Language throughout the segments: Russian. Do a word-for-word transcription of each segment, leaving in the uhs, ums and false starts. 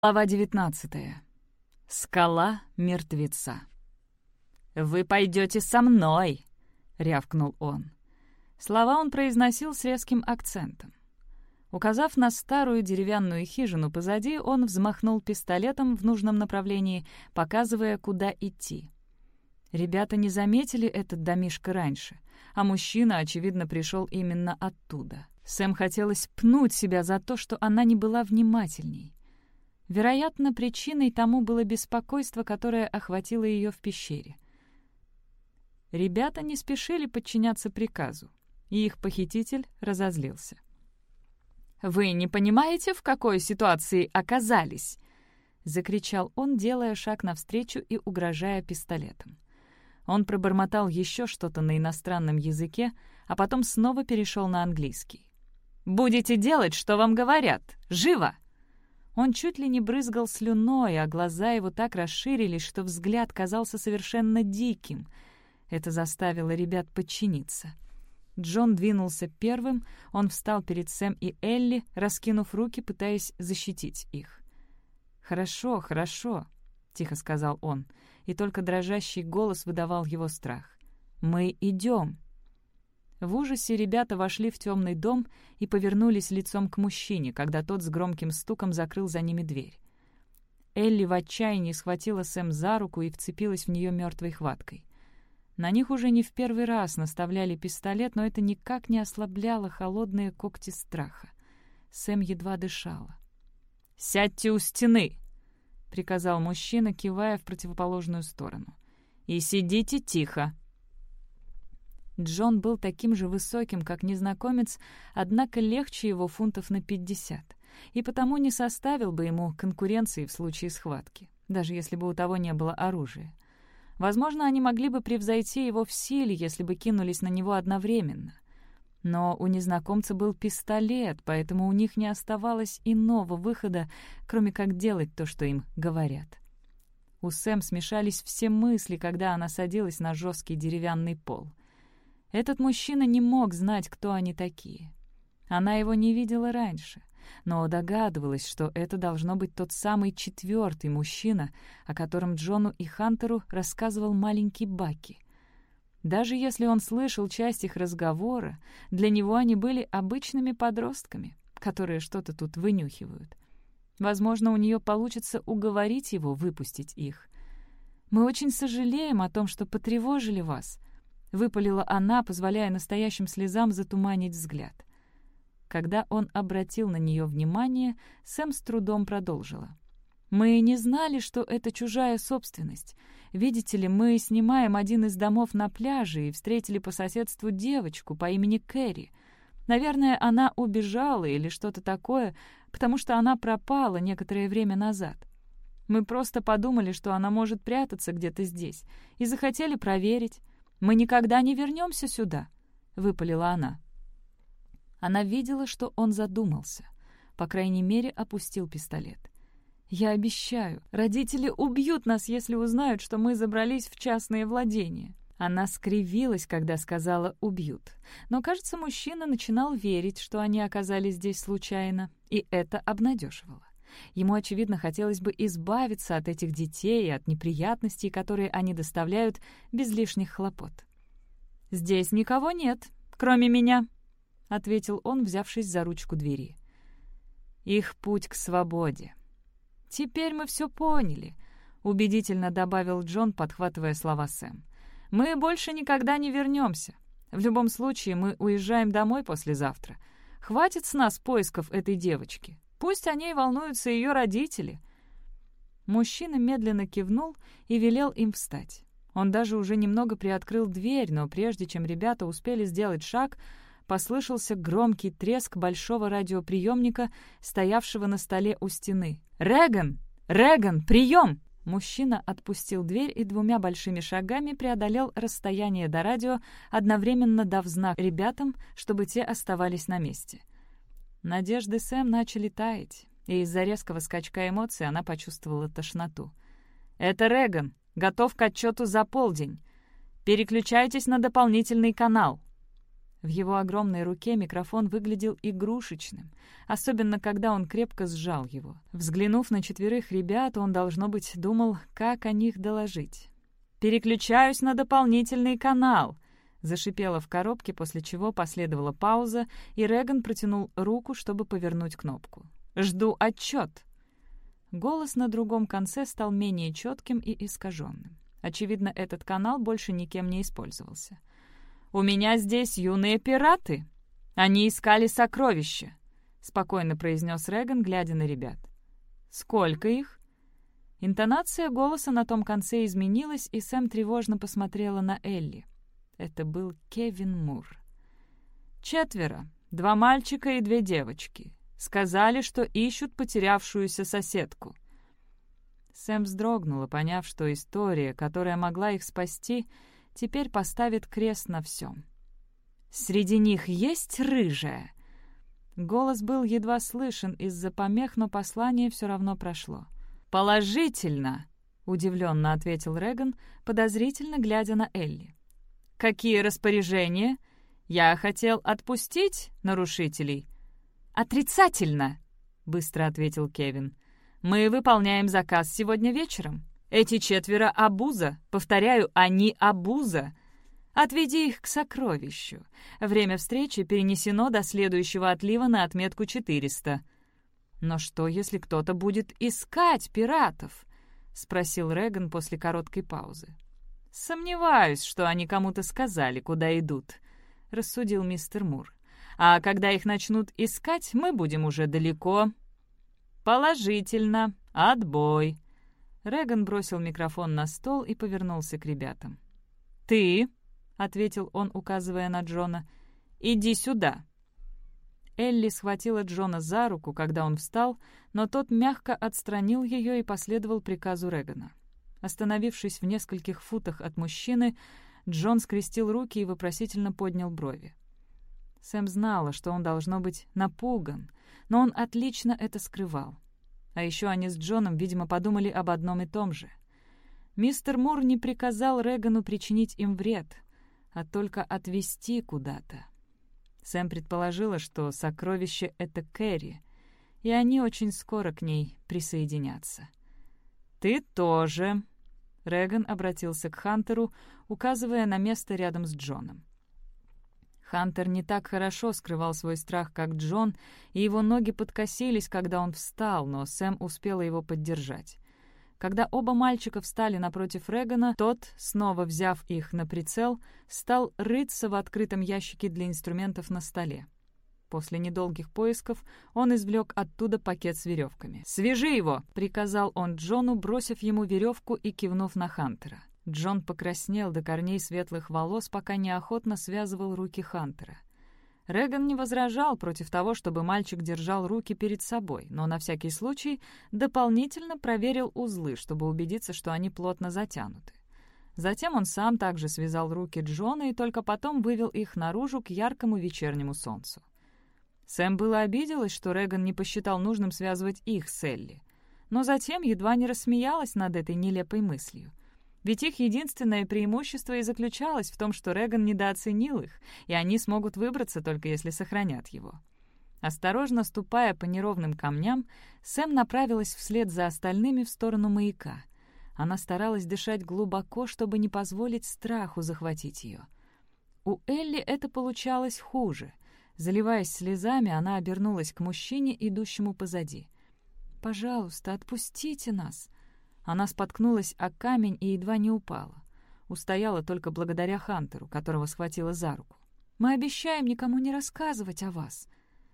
Глава девятнадцатая. Скала мертвеца. «Вы пойдете со мной!» — рявкнул он. Слова он произносил с резким акцентом. Указав на старую деревянную хижину позади, он взмахнул пистолетом в нужном направлении, показывая, куда идти. Ребята не заметили этот домишко раньше, а мужчина, очевидно, пришел именно оттуда. Сэм хотелось пнуть себя за то, что она не была внимательней. Вероятно, причиной тому было беспокойство, которое охватило ее в пещере. Ребята не спешили подчиняться приказу, и их похититель разозлился. «Вы не понимаете, в какой ситуации оказались?» — закричал он, делая шаг навстречу и угрожая пистолетом. Он пробормотал еще что-то на иностранном языке, а потом снова перешел на английский. «Будете делать, что вам говорят! Живо!» Он чуть ли не брызгал слюной, а глаза его так расширились, что взгляд казался совершенно диким. Это заставило ребят подчиниться. Джон двинулся первым, он встал перед Сэм и Элли, раскинув руки, пытаясь защитить их. «Хорошо, хорошо», — тихо сказал он, и только дрожащий голос выдавал его страх. «Мы идем». В ужасе ребята вошли в темный дом и повернулись лицом к мужчине, когда тот с громким стуком закрыл за ними дверь. Элли в отчаянии схватила Сэм за руку и вцепилась в нее мертвой хваткой. На них уже не в первый раз наставляли пистолет, но это никак не ослабляло холодные когти страха. Сэм едва дышала. «Сядьте у стены!» — приказал мужчина, кивая в противоположную сторону. «И сидите тихо!» Джон был таким же высоким, как незнакомец, однако легче его фунтов на пятьдесят, и потому не составил бы ему конкуренции в случае схватки, даже если бы у того не было оружия. Возможно, они могли бы превзойти его в силе, если бы кинулись на него одновременно. Но у незнакомца был пистолет, поэтому у них не оставалось иного выхода, кроме как делать то, что им говорят. У Сэм смешались все мысли, когда она садилась на жесткий деревянный пол. Этот мужчина не мог знать, кто они такие. Она его не видела раньше, но догадывалась, что это должно быть тот самый четвертый мужчина, о котором Джону и Хантеру рассказывал маленький Баки. Даже если он слышал часть их разговора, для него они были обычными подростками, которые что-то тут вынюхивают. Возможно, у нее получится уговорить его выпустить их. «Мы очень сожалеем о том, что потревожили вас», — выпалила она, позволяя настоящим слезам затуманить взгляд. Когда он обратил на нее внимание, Сэм с трудом продолжила. «Мы не знали, что это чужая собственность. Видите ли, мы снимаем один из домов на пляже и встретили по соседству девочку по имени Кэрри. Наверное, она убежала или что-то такое, потому что она пропала некоторое время назад. Мы просто подумали, что она может прятаться где-то здесь, и захотели проверить. Мы никогда не вернемся сюда», — выпалила она. Она видела, что он задумался. По крайней мере, опустил пистолет. «Я обещаю, родители убьют нас, если узнают, что мы забрались в частные владения». Она скривилась, когда сказала «убьют». Но, кажется, мужчина начинал верить, что они оказались здесь случайно, и это обнадеживало. Ему, очевидно, хотелось бы избавиться от этих детей и от неприятностей, которые они доставляют без лишних хлопот. «Здесь никого нет, кроме меня», — ответил он, взявшись за ручку двери. «Их путь к свободе». «Теперь мы все поняли», — убедительно добавил Джон, подхватывая слова Сэм. «Мы больше никогда не вернемся. В любом случае, мы уезжаем домой послезавтра. Хватит с нас поисков этой девочки. Пусть о ней волнуются ее родители». Мужчина медленно кивнул и велел им встать. Он даже уже немного приоткрыл дверь, но прежде чем ребята успели сделать шаг, послышался громкий треск большого радиоприемника, стоявшего на столе у стены. «Реган! Реган, прием!» Мужчина отпустил дверь и двумя большими шагами преодолел расстояние до радио, одновременно дав знак ребятам, чтобы те оставались на месте. Надежды Сэм начали таять, и из-за резкого скачка эмоций она почувствовала тошноту. «Это Реган. Готов к отчету за полдень. Переключайтесь на дополнительный канал». В его огромной руке микрофон выглядел игрушечным, особенно когда он крепко сжал его. Взглянув на четверых ребят, он, должно быть, думал, как о них доложить. «Переключаюсь на дополнительный канал!» — зашипело в коробке, после чего последовала пауза, и Реган протянул руку, чтобы повернуть кнопку. «Жду отчет!» Голос на другом конце стал менее четким и искаженным. Очевидно, этот канал больше никем не использовался. «У меня здесь юные пираты. Они искали сокровища», — спокойно произнес Реган, глядя на ребят. «Сколько их?» Интонация голоса на том конце изменилась, и Сэм тревожно посмотрела на Элли. Это был Кевин Мур. «Четверо. Два мальчика и две девочки. Сказали, что ищут потерявшуюся соседку». Сэм вздрогнула, поняв, что история, которая могла их спасти, теперь поставит крест на всем. «Среди них есть рыжая?» Голос был едва слышен из-за помех, но послание все равно прошло. «Положительно!» — удивленно ответил Реган, подозрительно глядя на Элли. «Какие распоряжения? Я хотел отпустить нарушителей». «Отрицательно!» — быстро ответил Кевин. «Мы выполняем заказ сегодня вечером. Эти четверо — обуза. Повторяю, они — обуза. Отведи их к сокровищу. Время встречи перенесено до следующего отлива на отметку четыреста». «Но что, если кто-то будет искать пиратов?» — спросил Реган после короткой паузы. «Сомневаюсь, что они кому-то сказали, куда идут», — рассудил мистер Мур. «А когда их начнут искать, мы будем уже далеко». «Положительно. Отбой». Реган бросил микрофон на стол и повернулся к ребятам. «Ты», — ответил он, указывая на Джона, — «иди сюда». Элли схватила Джона за руку, когда он встал, но тот мягко отстранил ее и последовал приказу Регана. Остановившись в нескольких футах от мужчины, Джон скрестил руки и вопросительно поднял брови. Сэм знала, что он, должно быть, напуган, но он отлично это скрывал. А еще они с Джоном, видимо, подумали об одном и том же. Мистер Мур не приказал Регану причинить им вред, а только отвезти куда-то. Сэм предположила, что сокровище — это Кэрри, и они очень скоро к ней присоединятся. «Ты тоже!» — Реган обратился к Хантеру, указывая на место рядом с Джоном. Хантер не так хорошо скрывал свой страх, как Джон, и его ноги подкосились, когда он встал, но Сэм успела его поддержать. Когда оба мальчика встали напротив Регана, тот, снова взяв их на прицел, стал рыться в открытом ящике для инструментов на столе. После недолгих поисков он извлек оттуда пакет с веревками. «Свяжи его!» — приказал он Джону, бросив ему веревку и кивнув на Хантера. Джон покраснел до корней светлых волос, пока неохотно связывал руки Хантера. Реган не возражал против того, чтобы мальчик держал руки перед собой, но на всякий случай дополнительно проверил узлы, чтобы убедиться, что они плотно затянуты. Затем он сам также связал руки Джона и только потом вывел их наружу к яркому вечернему солнцу. Сэм было обиделась, что Реган не посчитал нужным связывать их с Элли, но затем едва не рассмеялась над этой нелепой мыслью. Ведь их единственное преимущество и заключалось в том, что Реган недооценил их, и они смогут выбраться, только если сохранят его. Осторожно ступая по неровным камням, Сэм направилась вслед за остальными в сторону маяка. Она старалась дышать глубоко, чтобы не позволить страху захватить ее. У Элли это получалось хуже. Заливаясь слезами, она обернулась к мужчине, идущему позади. «Пожалуйста, отпустите нас!» Она споткнулась о камень и едва не упала. Устояла только благодаря Хантеру, которого схватила за руку. «Мы обещаем никому не рассказывать о вас».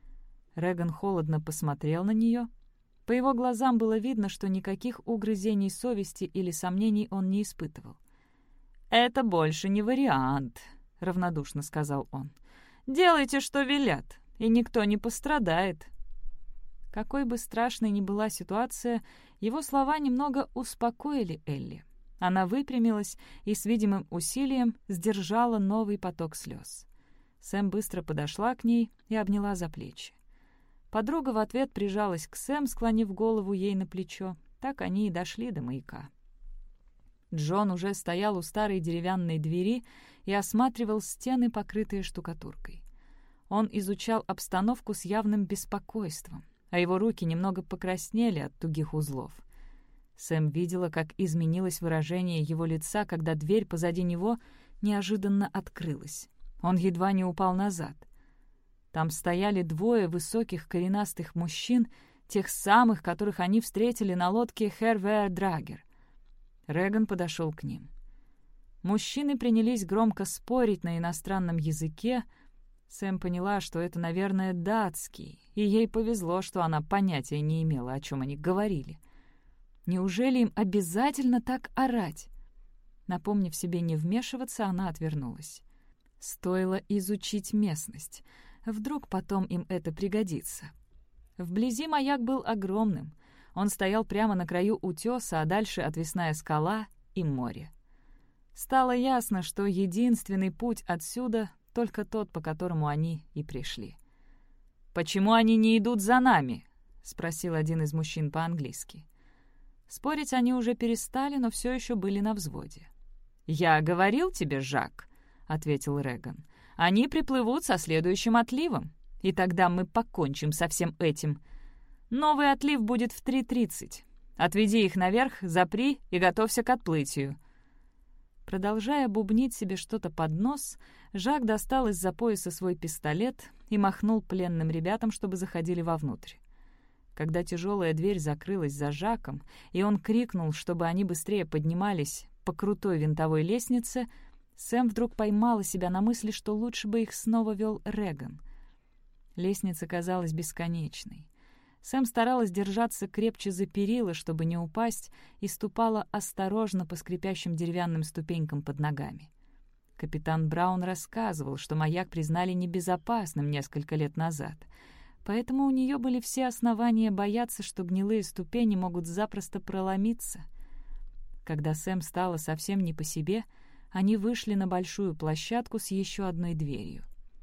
Реган холодно посмотрел на нее. По его глазам было видно, что никаких угрызений совести или сомнений он не испытывал. «Это больше не вариант», — равнодушно сказал он. «Делайте, что велят, и никто не пострадает». Какой бы страшной ни была ситуация, его слова немного успокоили Элли. Она выпрямилась и с видимым усилием сдержала новый поток слез. Сэм быстро подошла к ней и обняла за плечи. Подруга в ответ прижалась к Сэм, склонив голову ей на плечо. Так они и дошли до маяка. Джон уже стоял у старой деревянной двери и осматривал стены, покрытые штукатуркой. Он изучал обстановку с явным беспокойством, а его руки немного покраснели от тугих узлов. Сэм видела, как изменилось выражение его лица, когда дверь позади него неожиданно открылась. Он едва не упал назад. Там стояли двое высоких коренастых мужчин, тех самых, которых они встретили на лодке Хервеер Драгер. Реган подошел к ним. Мужчины принялись громко спорить на иностранном языке. Сэм поняла, что это, наверное, датский, и ей повезло, что она понятия не имела, о чем они говорили. Неужели им обязательно так орать? Напомнив себе не вмешиваться, она отвернулась. Стоило изучить местность. Вдруг потом им это пригодится. Вблизи маяк был огромным. Он стоял прямо на краю утеса, а дальше отвесная скала и море. Стало ясно, что единственный путь отсюда — только тот, по которому они и пришли. «Почему они не идут за нами?» — спросил один из мужчин по-английски. Спорить они уже перестали, но все еще были на взводе. «Я говорил тебе, Жак», — ответил Реган, — «они приплывут со следующим отливом, и тогда мы покончим со всем этим. Новый отлив будет в три тридцать. Отведи их наверх, запри и готовься к отплытию». Продолжая бубнить себе что-то под нос, Жак достал из-за пояса свой пистолет и махнул пленным ребятам, чтобы заходили вовнутрь. Когда тяжелая дверь закрылась за Жаком, и он крикнул, чтобы они быстрее поднимались по крутой винтовой лестнице, Сэм вдруг поймала себя на мысли, что лучше бы их снова вел Реган. Лестница казалась бесконечной. Сэм старалась держаться крепче за перила, чтобы не упасть, и ступала осторожно по скрипящим деревянным ступенькам под ногами. Капитан Браун рассказывал, что маяк признали небезопасным несколько лет назад, поэтому у нее были все основания бояться, что гнилые ступени могут запросто проломиться. Когда Сэм стала совсем не по себе, они вышли на большую площадку с еще одной дверью.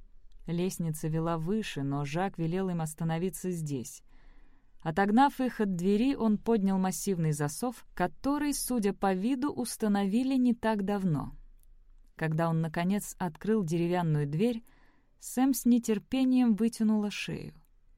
Лестница вела выше, но Жак велел им остановиться здесь. Отогнав их от двери, он поднял массивный засов, который, судя по виду, установили не так давно. Когда он, наконец, открыл деревянную дверь, Сэм с нетерпением вытянула шею.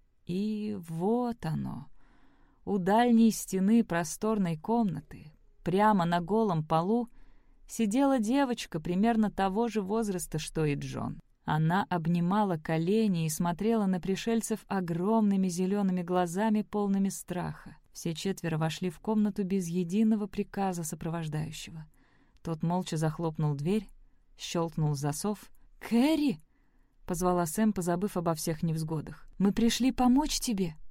И вот оно. У дальней стены просторной комнаты, прямо на голом полу, сидела девочка примерно того же возраста, что и Джон. Она обнимала колени и смотрела на пришельцев огромными зелеными глазами, полными страха. Все четверо вошли в комнату без единого приказа сопровождающего. Тот молча захлопнул дверь, щелкнул засов. «Кэрри!» — позвала Сэм, позабыв обо всех невзгодах. «Мы пришли помочь тебе!»